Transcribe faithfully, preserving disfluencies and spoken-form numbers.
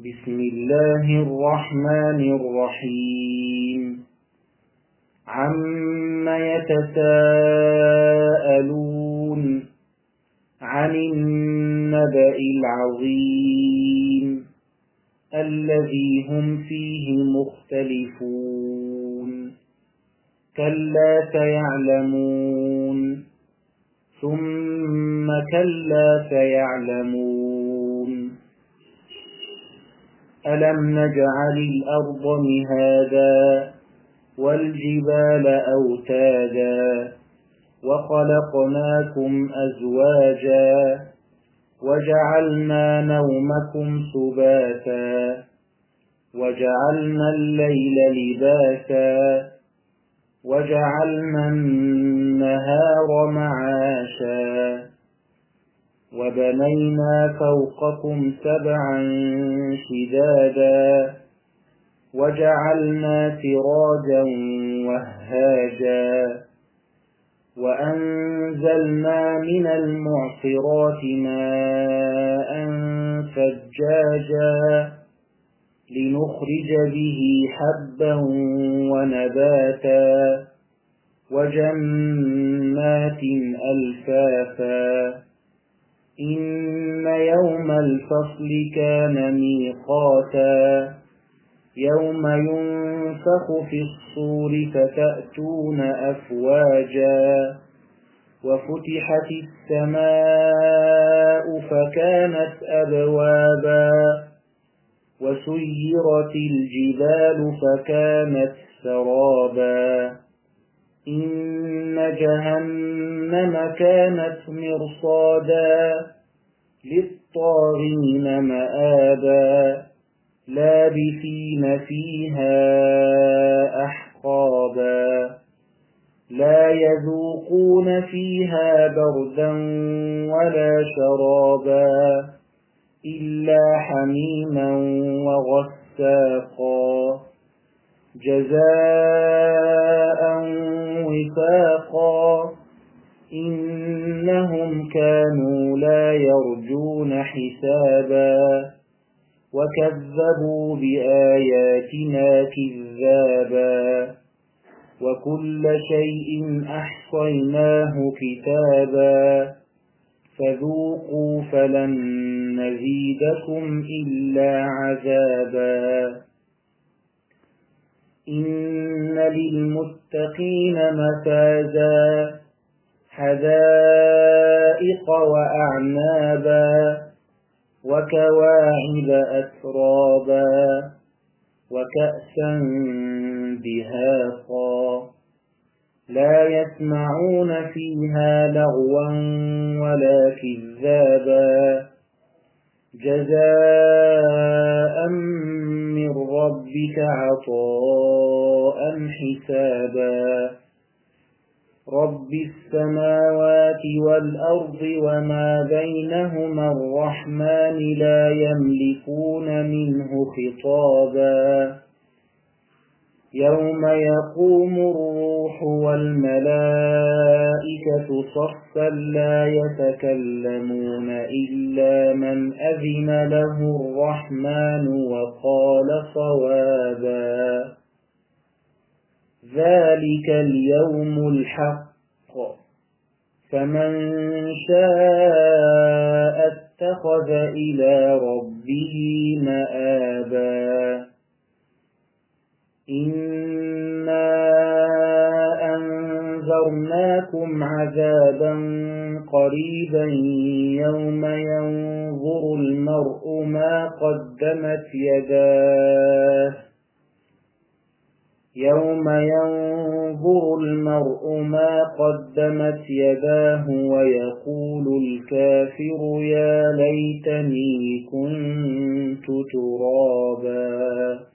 بسم الله الرحمن الرحيم عم يتساءلون عن النبأ العظيم الذي هم فيه مختلفون كلا سيعلمون ثم كلا سيعلمون ألم نجعل الأرض مهادا والجبال أوتادا وخلقناكم أزواجا وجعلنا نومكم سباتا وجعلنا الليل لباسا وجعلنا النهار معاشا وبنينا فوقكم سبعا شدادا وجعلنا سراجا وهاجا وأنزلنا من المعصرات ماء ثجاجا لنخرج به حبا ونباتا وجنات ألفافا إن يوم الفصل كان ميقاتا يوم ينفخ في الصور فتأتون أفواجا وفتحت السماء فكانت أبوابا وسيرت الجبال فكانت سرابا إن جهنم كانت مرصادا للطاغين مآبا لابثين فيها أحقابا لا يذوقون فيها بردا ولا شرابا إلا حميما وغساقا جزاء وفاقا إنهم كانوا لا يرجون حسابا وكذبوا بآياتنا كذابا وكل شيء أحصيناه كتابا فذوقوا فلن نزيدكم إلا عذابا إن للمتقين مفازا حدائق وأعنابا وكواعب أترابا وكأسا دهاقا لا يسمعون فيها لغوا ولا كذابا جزاء من ربك عطاء حسابا رب السماوات والأرض وما بينهما الرحمن لا يملكون منه خطابا يوم يقوم الروح والملائكة صفا لا يتكلمون إلا من أذن له الرحمن وقال صوابا ذلك اليوم الحق فمن شاء اتخذ إلى ربه مآبا إنا أنذرناكم عذابا قريبا يوم ينظر المرء ما قدمت يداه يوم ينظر المرء ما قدمت يداه ويقول الكافر يا ليتني كنت ترابا.